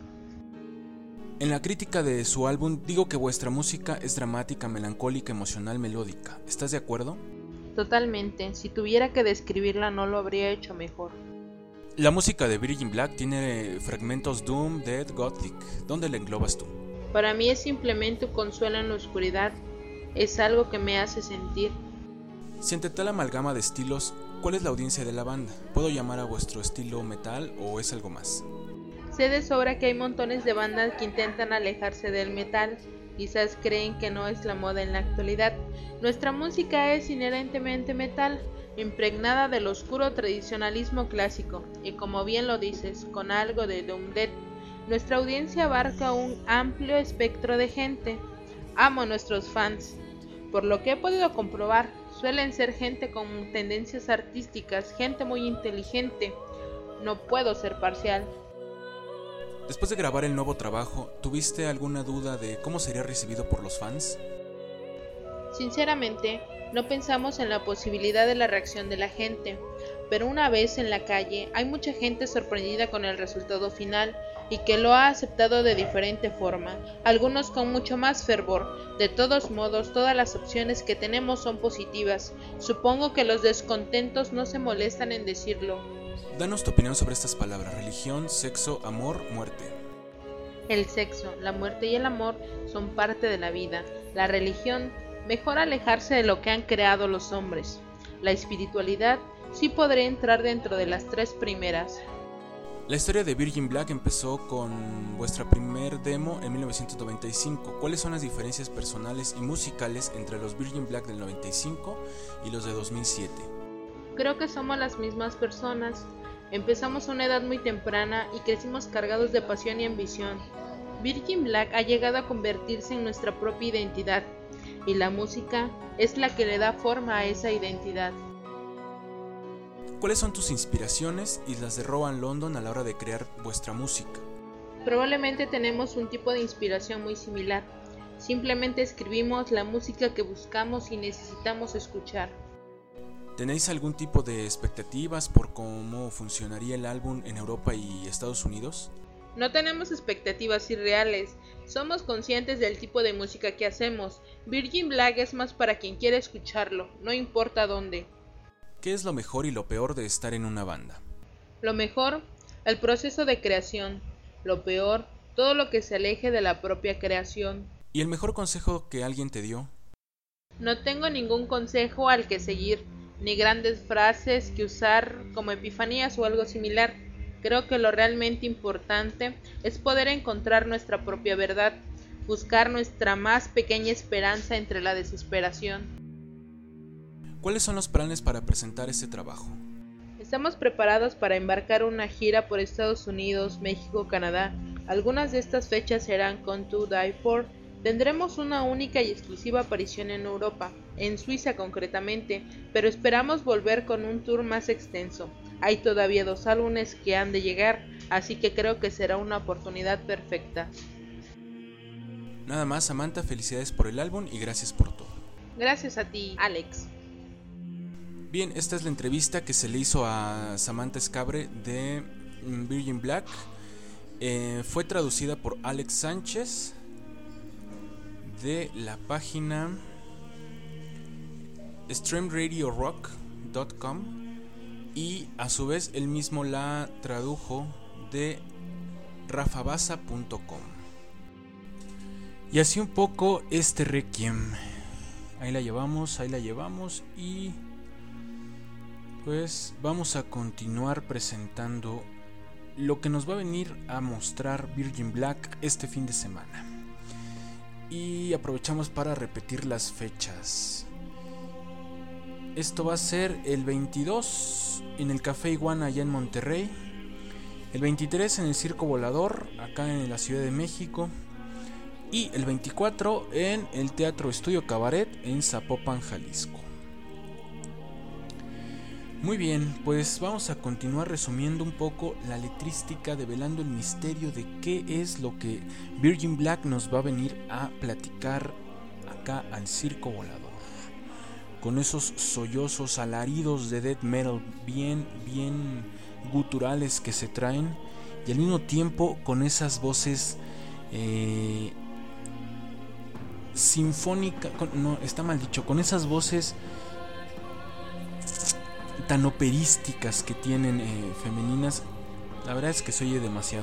En la crítica de su álbum digo que vuestra música es dramática, melancólica, emocional, melódica. ¿Estás de acuerdo? Totalmente. Si tuviera que describirla no lo habría hecho mejor. La música de Virgin Black tiene fragmentos doom, death, gothic. ¿Dónde la englobas tú? Para mí es simplemente un consuelo en la oscuridad. Es algo que me hace sentir. Si entre tal amalgama de estilos, ¿Cuál es la audiencia de la banda? ¿Puedo llamar a vuestro estilo metal o es algo más? Sé de sobra que hay montones de bandas que intentan alejarse del metal, quizás creen que no es la moda en la actualidad. Nuestra música es inherentemente metal, impregnada del oscuro tradicionalismo clásico, y como bien lo dices, con algo de doom death. Nuestra audiencia abarca un amplio espectro de gente. Amo a nuestros fans. Por lo que he podido comprobar, suelen ser gente con tendencias artísticas, gente muy inteligente. No puedo ser parcial. Después de grabar el nuevo trabajo, ¿tuviste alguna duda de cómo sería recibido por los fans? Sinceramente, no pensamos en la posibilidad de la reacción de la gente, pero una vez en la calle hay mucha gente sorprendida con el resultado final y que lo ha aceptado de diferente forma, algunos con mucho más fervor. De todos modos, todas las opciones que tenemos son positivas. Supongo que los descontentos no se molestan en decirlo. Danos tu opinión sobre estas palabras: religión, sexo, amor, muerte. El sexo, la muerte y el amor son parte de la vida. La religión, mejor alejarse de lo que han creado los hombres. La espiritualidad sí podré entrar dentro de las tres primeras. La historia de Virgin Black empezó con vuestra primer demo en mil novecientos noventa y cinco. ¿Cuáles son las diferencias personales y musicales entre los Virgin Black del noventa y cinco y los de dos mil siete? Creo que somos las mismas personas. Empezamos a una edad muy temprana y crecimos cargados de pasión y ambición. Virgin Black ha llegado a convertirse en nuestra propia identidad, y la música es la que le da forma a esa identidad. ¿Cuáles son tus inspiraciones y las de Rowan London a la hora de crear vuestra música? Probablemente tenemos un tipo de inspiración muy similar. Simplemente escribimos la música que buscamos y necesitamos escuchar. ¿Tenéis algún tipo de expectativas por cómo funcionaría el álbum en Europa y Estados Unidos? No tenemos expectativas irreales. Somos conscientes del tipo de música que hacemos. Virgin Black es más para quien quiera escucharlo, no importa dónde. ¿Qué es lo mejor y lo peor de estar en una banda? Lo mejor, el proceso de creación. Lo peor, todo lo que se aleje de la propia creación. ¿Y el mejor consejo que alguien te dio? No tengo ningún consejo al que seguir, ni grandes frases que usar como epifanías o algo similar. Creo que lo realmente importante es poder encontrar nuestra propia verdad, buscar nuestra más pequeña esperanza entre la desesperación. ¿Cuáles son los planes para presentar este trabajo? Estamos preparados para embarcar una gira por Estados Unidos, México, Canadá. Algunas de estas fechas serán con To Die For. Tendremos una única y exclusiva aparición en Europa, en Suiza concretamente, pero esperamos volver con un tour más extenso. Hay todavía dos álbumes que han de llegar, así que creo que será una oportunidad perfecta. Nada más, Samantha, felicidades por el álbum y gracias por todo. Gracias a ti, Alex. Bien, esta es la entrevista que se le hizo a Samantha Escabre de Virgin Black. Eh, fue traducida por Alex Sánchez de la página stream radio rock punto com y a su vez él mismo la tradujo de rafabasa punto com. Y así un poco este Requiem. Ahí la llevamos, ahí la llevamos y pues vamos a continuar presentando lo que nos va a venir a mostrar Virgin Black este fin de semana. Y aprovechamos para repetir las fechas. Esto va a ser el veintidós en el Café Iguana allá en Monterrey, el veintitrés en el Circo Volador acá en la Ciudad de México y el veinticuatro en el Teatro Estudio Cabaret en Zapopan, Jalisco. Muy bien, pues vamos a continuar resumiendo un poco la letrística, develando el misterio de qué es lo que Virgin Black nos va a venir a platicar acá al Circo Volador. Con esos sollozos alaridos de death metal bien, bien guturales que se traen y al mismo tiempo con esas voces eh, sinfónicas, no, está mal dicho, con esas voces tan operísticas que tienen eh, femeninas. La verdad es que se oye demasiado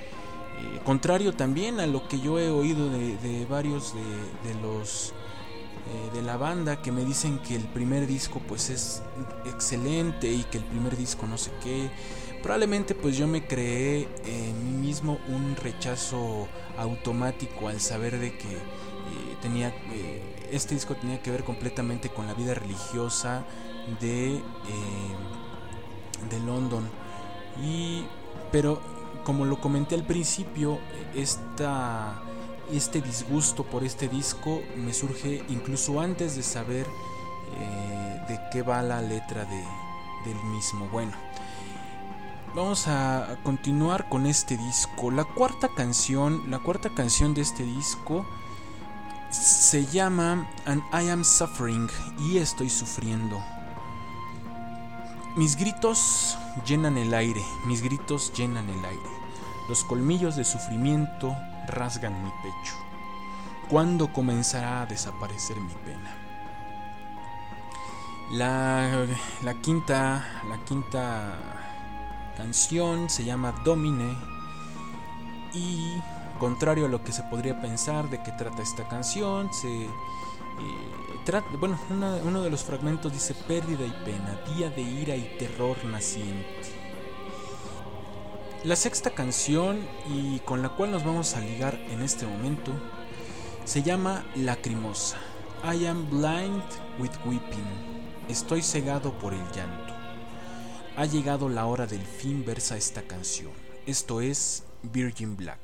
bien, eh, contrario también a lo que yo he oído de, de varios de, de los eh, de la banda que me dicen que el primer disco pues es excelente y que el primer disco no sé qué. Probablemente pues yo me creé en mí mismo un rechazo automático al saber de que eh, tenía eh, este disco tenía que ver completamente con la vida religiosa de eh, de London. Y pero como lo comenté al principio, esta este disgusto por este disco me surge incluso antes de saber eh, de qué va la letra de, del mismo. Bueno, vamos a continuar con este disco. La cuarta canción, la cuarta canción de este disco se llama And I Am Suffering, y estoy sufriendo. Mis gritos llenan el aire, mis gritos llenan el aire. Los colmillos de sufrimiento rasgan mi pecho. ¿Cuándo comenzará a desaparecer mi pena? La, la quinta, la quinta canción se llama Domine, y contrario a lo que se podría pensar de que trata esta canción, se eh, trata, bueno, una, uno de los fragmentos dice: pérdida y pena, día de ira y terror naciente. La sexta canción, y con la cual nos vamos a ligar en este momento, se llama Lacrimosa. I am blind with weeping. Estoy cegado por el llanto. Ha llegado la hora del fin, versa esta canción. Esto es Virgin Black.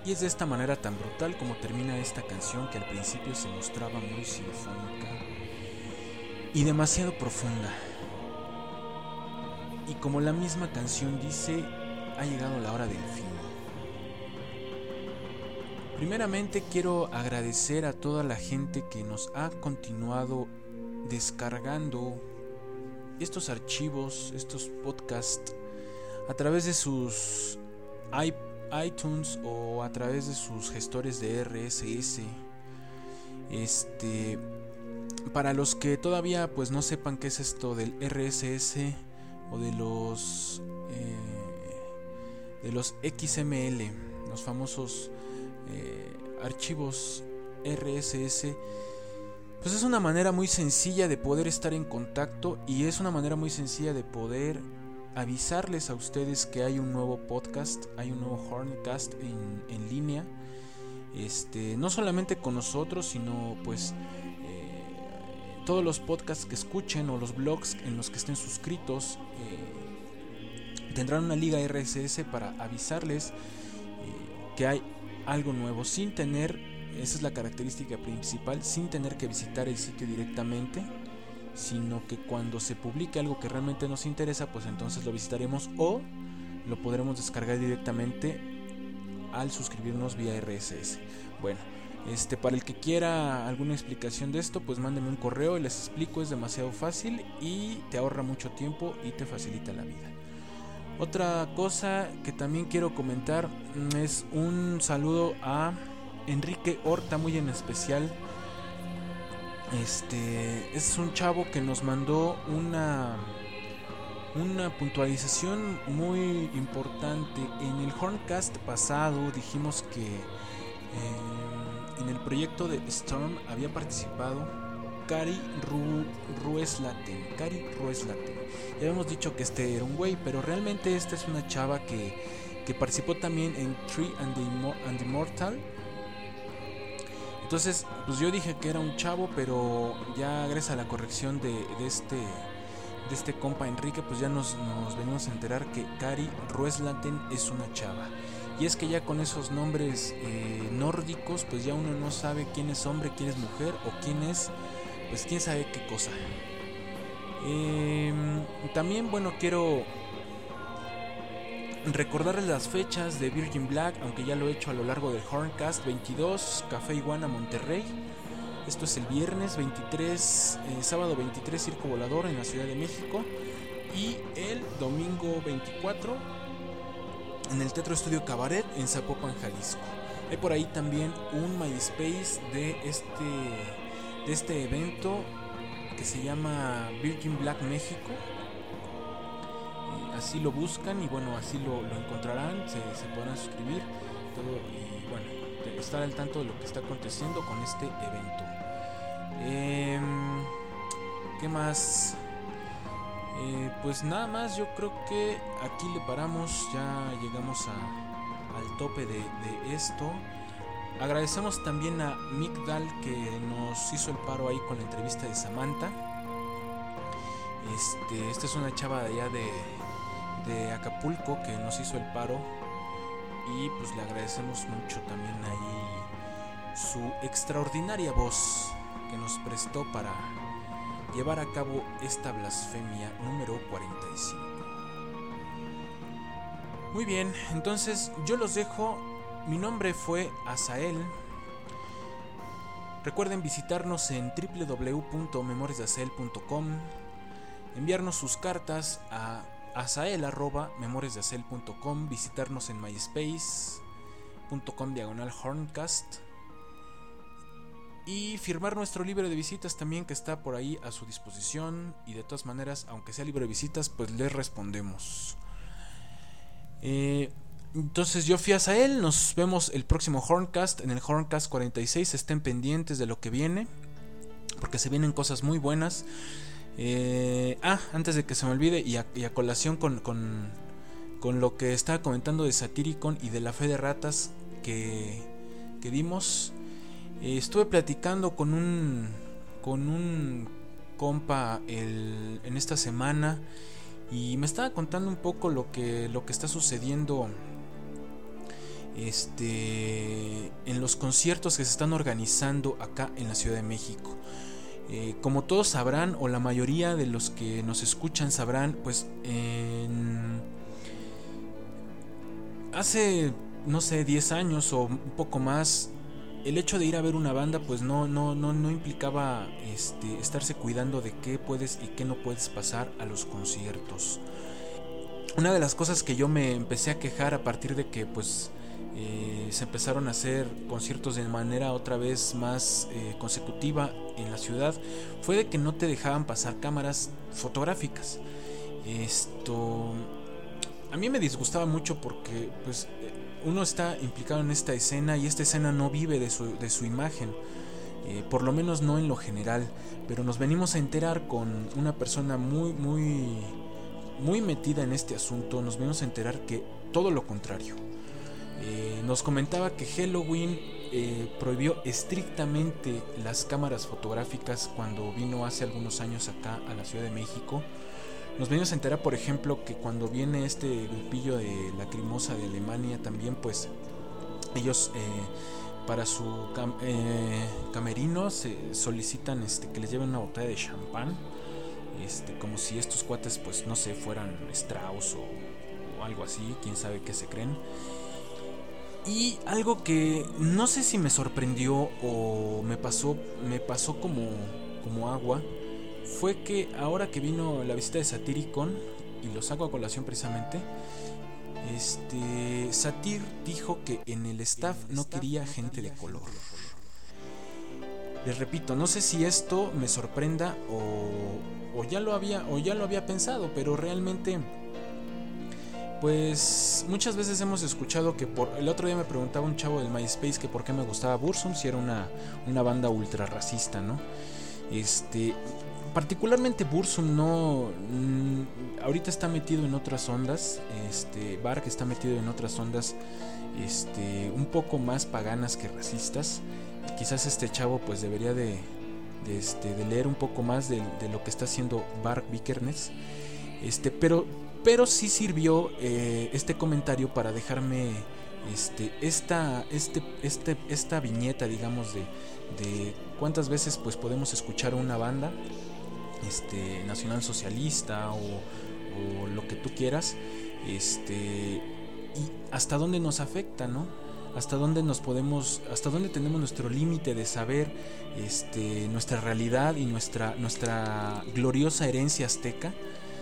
Y es de esta manera tan brutal como termina esta canción, que al principio se mostraba muy sinfónica y demasiado profunda. Y como la misma canción dice, ha llegado la hora del fin. Primeramente quiero agradecer a toda la gente que nos ha continuado descargando estos archivos, estos podcasts a través de sus iTunes o a través de sus gestores de R S S. Este, para los que todavía pues no sepan qué es esto del R S S o de los eh, de los X M L, los famosos eh, archivos R S S, pues es una manera muy sencilla de poder estar en contacto y es una manera muy sencilla de poder avisarles a ustedes que hay un nuevo podcast, hay un nuevo Horncast en, en línea, este, no solamente con nosotros, sino pues eh, todos los podcasts que escuchen o los blogs en los que estén suscritos eh, tendrán una liga R S S para avisarles eh, que hay algo nuevo, sin tener, esa es la característica principal, sin tener que visitar el sitio directamente, sino que cuando se publique algo que realmente nos interesa, pues entonces lo visitaremos o lo podremos descargar directamente al suscribirnos vía R S S. Bueno, este, para el que quiera alguna explicación de esto, pues mándenme un correo y les explico, es demasiado fácil y te ahorra mucho tiempo y te facilita la vida. Otra cosa que también quiero comentar es un saludo a Enrique Horta, muy en especial. Este es un chavo que nos mandó una una puntualización muy importante. En el Horncast pasado dijimos que eh, en el proyecto de Storm había participado Cari Ru, Rueslaten, Cari Rueslaten. Ya habíamos dicho que este era un güey, pero realmente esta es una chava que, que participó también en Tree and the, Immo- and the Immortal. Entonces, pues yo dije que era un chavo, pero ya gracias a la corrección de, de este de este compa Enrique, pues ya nos, nos venimos a enterar que Cari Rueslaten es una chava. Y es que ya con esos nombres eh, nórdicos, pues ya uno no sabe quién es hombre, quién es mujer o quién es, pues quién sabe qué cosa. Eh, también, bueno, quiero recordarles las fechas de Virgin Black, aunque ya lo he hecho a lo largo del Horncast. Veintidós, Café Iguana, Monterrey. Esto es el viernes. Veintitrés, eh, sábado veintitrés, Circo Volador en la Ciudad de México. Y el domingo veinticuatro en el Teatro Estudio Cabaret en Zapopan, Jalisco. Hay por ahí también un MySpace de este, de este evento que se llama Virgin Black México. Eh, así lo buscan y bueno, así lo, lo encontrarán, se, se podrán suscribir todo, y bueno, estar al tanto de lo que está aconteciendo con este evento. Eh, ¿Qué más? Eh, pues nada más, yo creo que aquí le paramos, ya llegamos a, al tope de, de esto. Agradecemos también a Migdal que nos hizo el paro ahí con la entrevista de Samantha. Este, esta es una chava de allá de, de Acapulco que nos hizo el paro y pues le agradecemos mucho también ahí su extraordinaria voz que nos prestó para llevar a cabo esta blasfemia número cuarenta y cinco. Muy bien, entonces yo los dejo. Mi nombre fue Asael. Recuerden visitarnos en w w w punto memorias de asael punto com, enviarnos sus cartas a asael arroba memorias de asael punto com, visitarnos en myspace punto com diagonal horncast y firmar nuestro libro de visitas también, que está por ahí a su disposición, y de todas maneras, aunque sea libro de visitas, pues les respondemos. Eh, entonces yo fui a Asael, nos vemos el próximo Horncast, en el Horncast cuarenta y seis, estén pendientes de lo que viene, porque se vienen cosas muy buenas. Eh, ah, antes de que se me olvide, y a, y a colación con, con, con lo que estaba comentando de Satyricon y de la fe de ratas que, que dimos, eh, estuve platicando con un con un compa el, en esta semana, y me estaba contando un poco lo que, lo que está sucediendo este, en los conciertos que se están organizando acá en la Ciudad de México. Eh, como todos sabrán, o la mayoría de los que nos escuchan sabrán, pues en... hace, no sé, diez años o un poco más, el hecho de ir a ver una banda pues no, no, no, no implicaba este, estarse cuidando de qué puedes y qué no puedes pasar a los conciertos. Una de las cosas que yo me empecé a quejar a partir de que pues eh, se empezaron a hacer conciertos de manera otra vez más eh, consecutiva en la ciudad fue de que no te dejaban pasar cámaras fotográficas. Esto a mí me disgustaba mucho porque pues uno está implicado en esta escena y esta escena no vive de su, de su imagen, eh, por lo menos no en lo general, pero nos venimos a enterar con una persona muy muy muy metida en este asunto. Nos venimos a enterar que todo lo contrario. Eh, nos comentaba que Helloween eh, prohibió estrictamente las cámaras fotográficas cuando vino hace algunos años acá a la Ciudad de México. Nos venimos a enterar, por ejemplo, que cuando viene este grupillo de Lacrimosa de Alemania también, pues ellos eh, para su cam- eh, camerino se solicitan este, que les lleven una botella de champán, este, como si estos cuates pues no sé, fueran Strauss o, o algo así, quién sabe qué se creen. Y algo que no sé si me sorprendió o me pasó, me pasó como, como agua, fue que ahora que vino la visita de Satyricon, y lo saco a colación precisamente, este Satyr dijo que en el staff no quería gente de color. Les repito, no sé si esto me sorprenda o, o ya lo había o ya lo había pensado, pero realmente pues muchas veces hemos escuchado que por el otro día me preguntaba un chavo del MySpace que por qué me gustaba Burzum si era una, una banda ultra racista, ¿no? Este particularmente Burzum no mmm, ahorita está metido en otras ondas, este Varg está metido en otras ondas este un poco más paganas que racistas. Quizás este chavo pues debería de, de, este, de leer un poco más de, de lo que está haciendo Varg Vikernes, este, pero, pero sí sirvió eh, este comentario para dejarme este, esta, este, este, esta viñeta, digamos, de, de cuántas veces pues podemos escuchar una banda este, nacionalsocialista o, o lo que tú quieras, este, y hasta dónde nos afecta, ¿no? Hasta dónde nos podemos, hasta dónde tenemos nuestro límite de saber este, nuestra realidad y nuestra, nuestra gloriosa herencia azteca,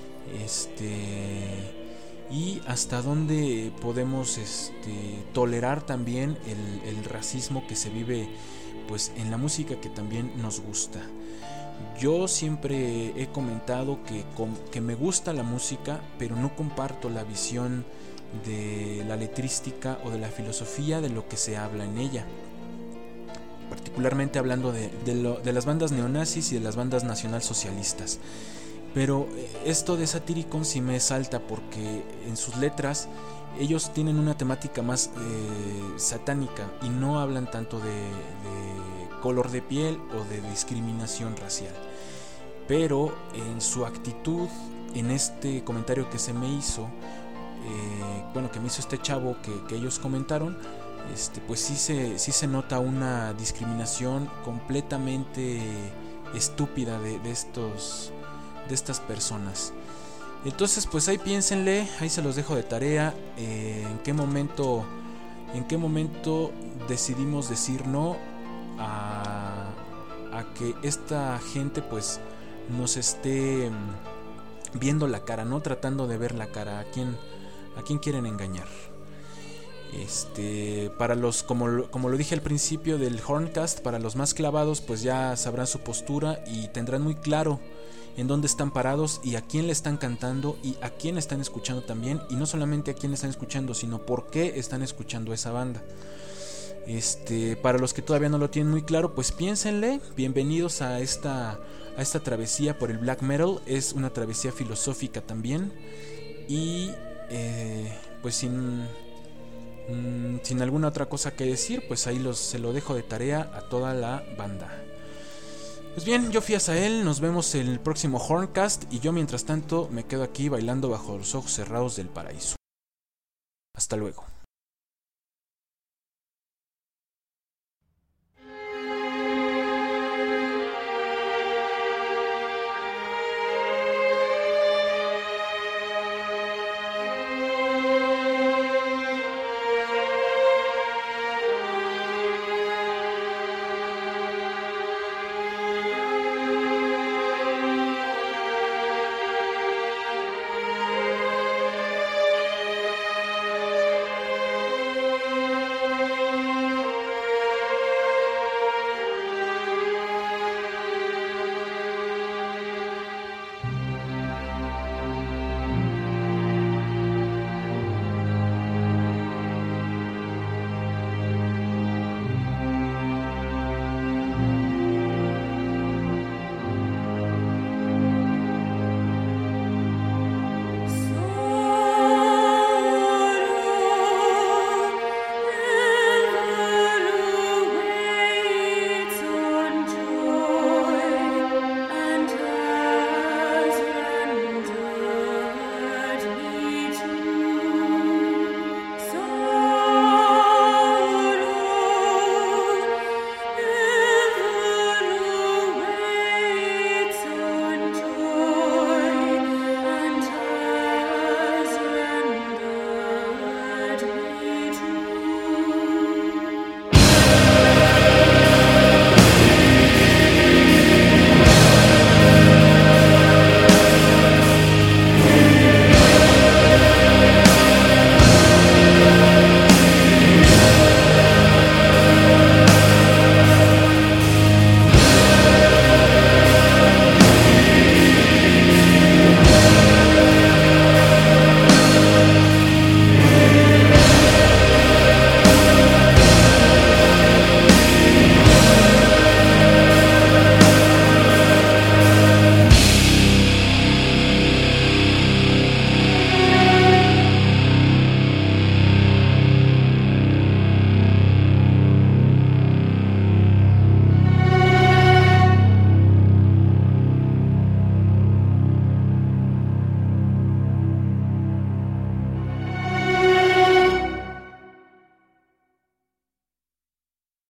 este, y hasta dónde podemos este, tolerar también el, el racismo que se vive pues en la música que también nos gusta. Yo siempre he comentado que, que me gusta la música, pero no comparto la visión de la letrística o de la filosofía de lo que se habla en ella, particularmente hablando de, de, lo, de las bandas neonazis y de las bandas nacionalsocialistas. Pero esto de Satyricon sí me salta porque en sus letras ellos tienen una temática más eh, satánica y no hablan tanto de, de color de piel o de discriminación racial, pero en su actitud, en este comentario que se me hizo, Eh, bueno, que me hizo este chavo que, que ellos comentaron, este, pues sí se, sí se nota una discriminación completamente estúpida de, de estos de estas personas. Entonces pues ahí piénsenle, ahí se los dejo de tarea, eh, en qué momento en qué momento decidimos decir no a, a que esta gente pues nos esté viendo la cara, no tratando de ver la cara a quién ¿A quién quieren engañar? Este, para los, como, como lo dije al principio del Horncast, para los más clavados, pues ya sabrán su postura y tendrán muy claro en dónde están parados y a quién le están cantando y a quién están escuchando también, y no solamente a quién están escuchando, sino por qué están escuchando esa banda. Este, para los que todavía no lo tienen muy claro, pues piénsenle. Bienvenidos a esta, a esta travesía por el black metal. Es una travesía filosófica también. Y Eh, pues sin mmm, sin alguna otra cosa que decir, pues ahí los, se lo dejo de tarea a toda la banda. Pues bien, yo fui a Azael, nos vemos en el próximo Horncast y yo mientras tanto me quedo aquí bailando bajo los ojos cerrados del paraíso. Hasta luego.